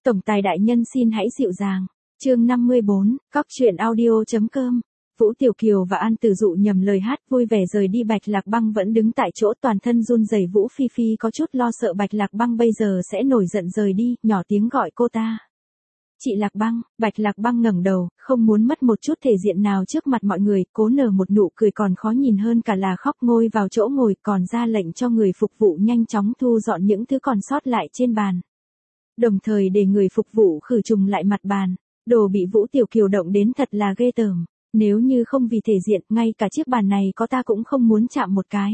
Tổng tài đại nhân xin hãy dịu dàng. Chương 54, Cóc truyện audio.com. Vũ Tiểu Kiều và An Tử Dụ nhầm lời hát vui vẻ rời đi. Bạch Lạc Băng vẫn đứng tại chỗ toàn thân run rẩy. Vũ Phi Phi có chút lo sợ Bạch Lạc Băng bây giờ sẽ nổi giận rời đi, nhỏ tiếng gọi cô ta. Chị Lạc Băng. Bạch Lạc Băng ngẩng đầu, không muốn mất một chút thể diện nào trước mặt mọi người, cố nở một nụ cười còn khó nhìn hơn cả là khóc, ngồi vào chỗ ngồi còn ra lệnh cho người phục vụ nhanh chóng thu dọn những thứ còn sót lại trên bàn. Đồng thời để người phục vụ khử trùng lại mặt bàn. Đồ bị Vũ Tiểu Kiều động đến thật là ghê tởm. Nếu như không vì thể diện, ngay cả chiếc bàn này có ta cũng không muốn chạm một cái.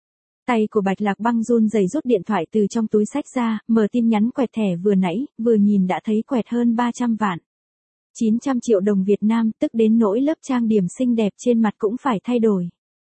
Tay của Bạch Lạc Băng run rẩy rút điện thoại từ trong túi xách ra, mở tin nhắn quẹt thẻ vừa nãy, vừa nhìn đã thấy quẹt hơn 300 vạn. 900 triệu đồng Việt Nam, tức đến nỗi lớp trang điểm xinh đẹp trên mặt cũng phải thay đổi.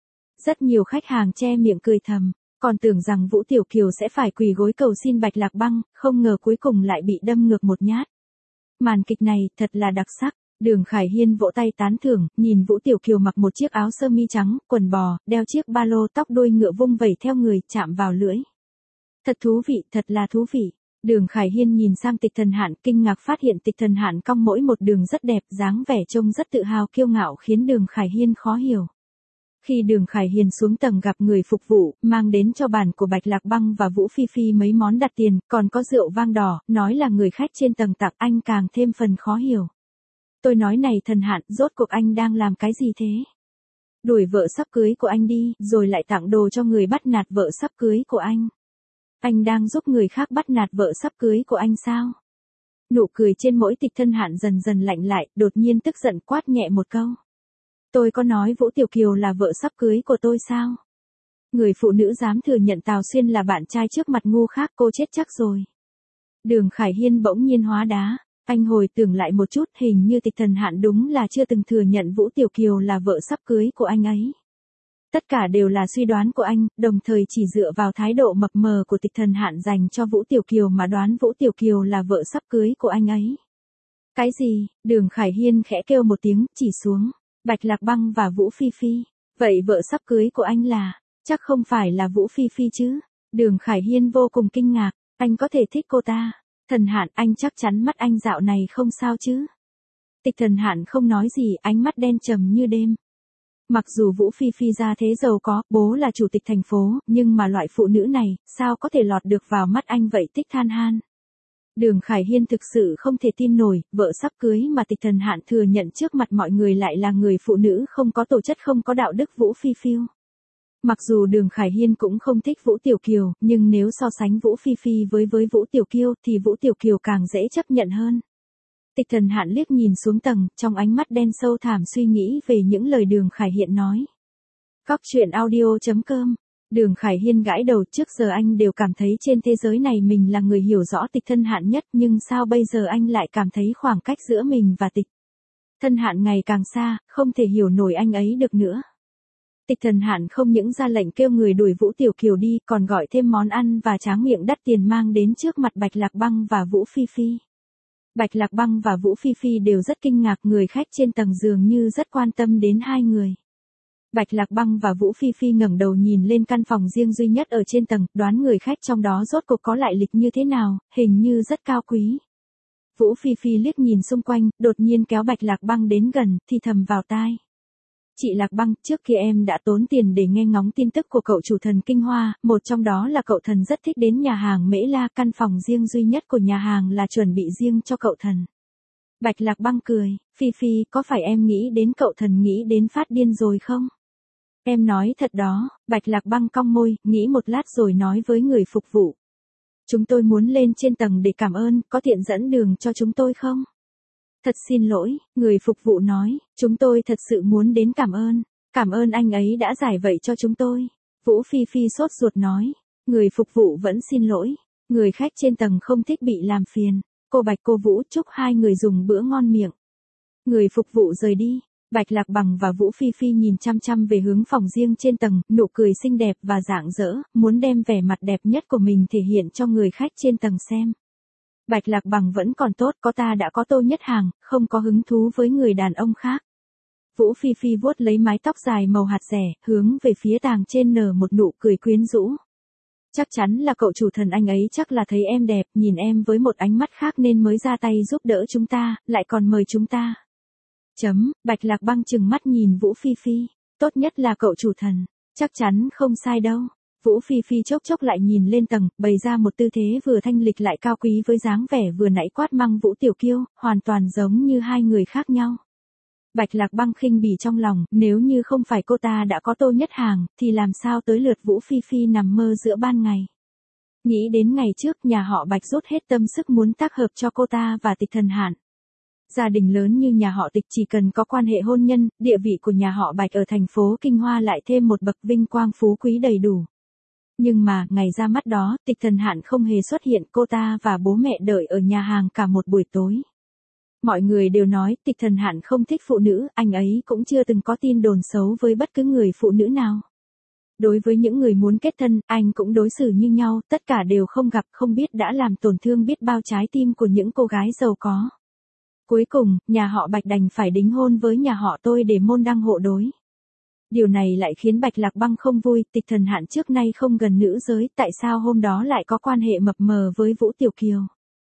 Rất nhiều khách hàng che miệng cười thầm, còn tưởng rằng Vũ Tiểu Kiều sẽ phải quỳ gối cầu xin Bạch Lạc Băng, không ngờ cuối cùng lại bị đâm ngược một nhát. Màn kịch này thật là đặc sắc. Đường Khải Hiên vỗ tay tán thưởng, nhìn Vũ Tiểu Kiều mặc một chiếc áo sơ mi trắng, quần bò, đeo chiếc ba lô, tóc đuôi ngựa vung vẩy theo người, chạm vào lưỡi. Thật thú vị, thật là thú vị. Đường Khải Hiên nhìn sang Tịch Thần Hạn, kinh ngạc phát hiện Tịch Thần Hạn cong mỗi một đường rất đẹp, dáng vẻ trông rất tự hào kiêu ngạo khiến Đường Khải Hiên khó hiểu. Khi Đường Khải Hiên xuống tầng gặp người phục vụ, mang đến cho bàn của Bạch Lạc Băng và Vũ Phi Phi mấy món đặt tiền, còn có rượu vang đỏ, nói là người khách trên tầng tặng, anh càng thêm phần khó hiểu. Tôi nói này Thần Hạn, rốt cuộc anh đang làm cái gì thế? Đuổi vợ sắp cưới của anh đi, rồi lại tặng đồ cho người bắt nạt vợ sắp cưới của anh. Anh đang giúp người khác bắt nạt vợ sắp cưới của anh sao? Nụ cười trên mỗi Tịch Thần Hạn dần dần lạnh lại, đột nhiên tức giận quát nhẹ một câu. Tôi có nói Vũ Tiểu Kiều là vợ sắp cưới của tôi sao? Người phụ nữ dám thừa nhận Tào Xuyên là bạn trai trước mặt ngu khác, cô chết chắc rồi. Đường Khải Hiên bỗng nhiên hóa đá. Anh hồi tưởng lại một chút, hình như Tịch Thần Hạn đúng là chưa từng thừa nhận Vũ Tiểu Kiều là vợ sắp cưới của anh ấy. Tất cả đều là suy đoán của anh, đồng thời chỉ dựa vào thái độ mập mờ của Tịch Thần Hạn dành cho Vũ Tiểu Kiều mà đoán Vũ Tiểu Kiều là vợ sắp cưới của anh ấy. Cái gì? Đường Khải Hiên khẽ kêu một tiếng, chỉ xuống. Bạch Lạc Băng và Vũ Phi Phi. Vậy vợ sắp cưới của anh là? Chắc không phải là Vũ Phi Phi chứ? Đường Khải Hiên vô cùng kinh ngạc, anh có thể thích cô ta. Thần Hạn, anh chắc chắn mắt anh dạo này không sao chứ? Tịch Thần Hạn không nói gì, ánh mắt đen trầm như đêm. Mặc dù Vũ Phi Phi ra thế giàu có, bố là chủ tịch thành phố, nhưng mà loại phụ nữ này, sao có thể lọt được vào mắt anh vậy? Tích than han. Đường Khải Hiên thực sự không thể tin nổi, vợ sắp cưới mà Tịch Thần Hạn thừa nhận trước mặt mọi người lại là người phụ nữ không có tổ chất, không có đạo đức Vũ Phi Phi. Mặc dù Đường Khải Hiên cũng không thích Vũ Tiểu Kiều, nhưng nếu so sánh Vũ Phi Phi với Vũ Tiểu Kiều thì Vũ Tiểu Kiều càng dễ chấp nhận hơn. Tịch Thần Hạn liếc nhìn xuống tầng, trong ánh mắt đen sâu thẳm suy nghĩ về những lời Đường Khải Hiên nói. Cóc truyện audio.com. Đường Khải Hiên gãi đầu, trước giờ anh đều cảm thấy trên thế giới này mình là người hiểu rõ Tịch Thần Hạn nhất, nhưng sao bây giờ anh lại cảm thấy khoảng cách giữa mình và Tịch Thần Hạn ngày càng xa, không thể hiểu nổi anh ấy được nữa. Tịch Thần Hạn không những ra lệnh kêu người đuổi Vũ Tiểu Kiều đi, còn gọi thêm món ăn và tráng miệng đắt tiền mang đến trước mặt Bạch Lạc Băng và Vũ Phi Phi. Bạch Lạc Băng và Vũ Phi Phi đều rất kinh ngạc, người khách trên tầng dường như rất quan tâm đến hai người. Bạch Lạc Băng và Vũ Phi Phi ngẩng đầu nhìn lên căn phòng riêng duy nhất ở trên tầng, đoán người khách trong đó rốt cuộc có lại lịch như thế nào, hình như rất cao quý. Vũ Phi Phi liếc nhìn xung quanh, đột nhiên kéo Bạch Lạc Băng đến gần, thì thầm vào tai. Chị Lạc Băng, trước kia em đã tốn tiền để nghe ngóng tin tức của cậu chủ thần Kinh Hoa, một trong đó là cậu thần rất thích đến nhà hàng Mễ La, căn phòng riêng duy nhất của nhà hàng là chuẩn bị riêng cho cậu thần. Bạch Lạc Băng cười, Phi Phi, có phải em nghĩ đến cậu thần nghĩ đến phát điên rồi không? Em nói thật đó. Bạch Lạc Băng cong môi, nghĩ một lát rồi nói với người phục vụ. Chúng tôi muốn lên trên tầng để cảm ơn, có tiện dẫn đường cho chúng tôi không? Thật xin lỗi, người phục vụ nói, chúng tôi thật sự muốn đến cảm ơn anh ấy đã giải vậy cho chúng tôi. Vũ Phi Phi sốt ruột nói, người phục vụ vẫn xin lỗi, người khách trên tầng không thích bị làm phiền. Cô Bạch cô Vũ, chúc hai người dùng bữa ngon miệng. Người phục vụ rời đi. Bạch Lạc Băng và Vũ Phi Phi nhìn chăm chăm về hướng phòng riêng trên tầng, nụ cười xinh đẹp và rạng rỡ, muốn đem vẻ mặt đẹp nhất của mình thể hiện cho người khách trên tầng xem. Bạch Lạc Băng vẫn còn tốt, có ta đã có Tô Nhất Hàng, không có hứng thú với người đàn ông khác. Vũ Phi Phi vuốt lấy mái tóc dài màu hạt rẻ, hướng về phía tàng trên nở một nụ cười quyến rũ. Chắc chắn là cậu chủ thần anh ấy chắc là thấy em đẹp, nhìn em với một ánh mắt khác nên mới ra tay giúp đỡ chúng ta, lại còn mời chúng ta. Bạch Lạc Băng trừng mắt nhìn Vũ Phi Phi. Tốt nhất là cậu chủ thần. Chắc chắn không sai đâu. Vũ Phi Phi chốc chốc lại nhìn lên tầng, bày ra một tư thế vừa thanh lịch lại cao quý với dáng vẻ vừa nãy quát măng Vũ Tiểu Kiêu, hoàn toàn giống như hai người khác nhau. Bạch Lạc Băng khinh bỉ trong lòng, nếu như không phải cô ta đã có Tô Nhất Hàng, thì làm sao tới lượt Vũ Phi Phi nằm mơ giữa ban ngày. Nghĩ đến ngày trước nhà họ Bạch rút hết tâm sức muốn tác hợp cho cô ta và Tịch Thần Hạn. Gia đình lớn như nhà họ Tịch chỉ cần có quan hệ hôn nhân, địa vị của nhà họ Bạch ở thành phố Kinh Hoa lại thêm một bậc vinh quang phú quý đầy đủ. Nhưng mà, ngày ra mắt đó, Tịch Thần Hạn không hề xuất hiện, cô ta và bố mẹ đợi ở nhà hàng cả một buổi tối. Mọi người đều nói Tịch Thần Hạn không thích phụ nữ, anh ấy cũng chưa từng có tin đồn xấu với bất cứ người phụ nữ nào. Đối với những người muốn kết thân, anh cũng đối xử như nhau, tất cả đều không gặp không biết đã làm tổn thương biết bao trái tim của những cô gái giàu có. Cuối cùng, nhà họ Bạch đành phải đính hôn với nhà họ Tôi để môn đăng hộ đối. Điều này lại khiến Bạch Lạc Băng không vui, Tịch Thần Hạn trước nay không gần nữ giới, tại sao hôm đó lại có quan hệ mập mờ với Vũ Tiểu Kiều?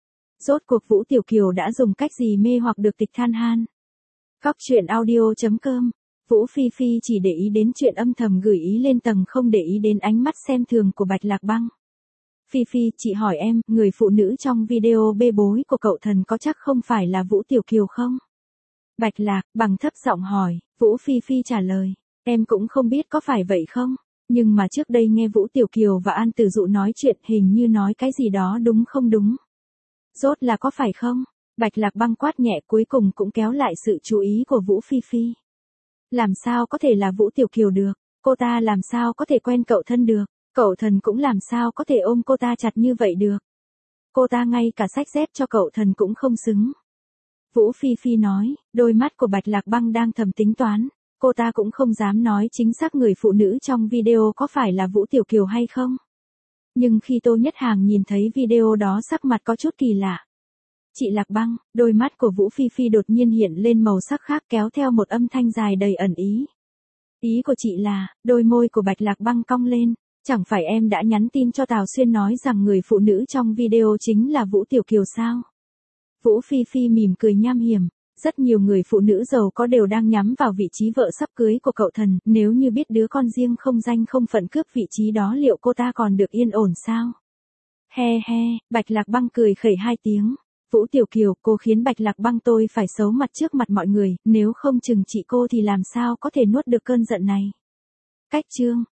Rốt cuộc Vũ Tiểu Kiều đã dùng cách gì mê hoặc được Tịch Than Han? Góc truyện audio.com. Vũ Phi Phi chỉ để ý đến chuyện âm thầm gửi ý lên tầng, không để ý đến ánh mắt xem thường của Bạch Lạc Băng. Phi Phi, chị hỏi em, người phụ nữ trong video bê bối của cậu thần có chắc không phải là Vũ Tiểu Kiều không? Bạch Lạc Băng thấp giọng hỏi. Vũ Phi Phi trả lời. Em cũng không biết có phải vậy không? Nhưng mà trước đây nghe Vũ Tiểu Kiều và An Tử Dụ nói chuyện hình như nói cái gì đó đúng không đúng? Rốt là có phải không? Bạch Lạc Băng quát nhẹ cuối cùng cũng kéo lại sự chú ý của Vũ Phi Phi. Làm sao có thể là Vũ Tiểu Kiều được? Cô ta làm sao có thể quen cậu thân được? Cậu thần cũng làm sao có thể ôm cô ta chặt như vậy được? Cô ta ngay cả xách dép cho cậu thần cũng không xứng. Vũ Phi Phi nói, đôi mắt của Bạch Lạc Băng đang thầm tính toán. Cô ta cũng không dám nói chính xác người phụ nữ trong video có phải là Vũ Tiểu Kiều hay không. Nhưng khi Tô Nhất Hàng nhìn thấy video đó sắc mặt có chút kỳ lạ. Chị Lạc Băng, đôi mắt của Vũ Phi Phi đột nhiên hiện lên màu sắc khác kéo theo một âm thanh dài đầy ẩn ý. Ý của chị là, đôi môi của Bạch Lạc Băng cong lên, chẳng phải em đã nhắn tin cho Tào Xuyên nói rằng người phụ nữ trong video chính là Vũ Tiểu Kiều sao? Vũ Phi Phi mỉm cười nham hiểm. Rất nhiều người phụ nữ giàu có đều đang nhắm vào vị trí vợ sắp cưới của cậu thần, nếu như biết đứa con riêng không danh không phận cướp vị trí đó liệu cô ta còn được yên ổn sao? He he, Bạch Lạc Băng cười khẩy hai tiếng. Vũ Tiểu Kiều, cô khiến Bạch Lạc Băng tôi phải xấu mặt trước mặt mọi người, nếu không chừng trị cô thì làm sao có thể nuốt được cơn giận này. Cách chương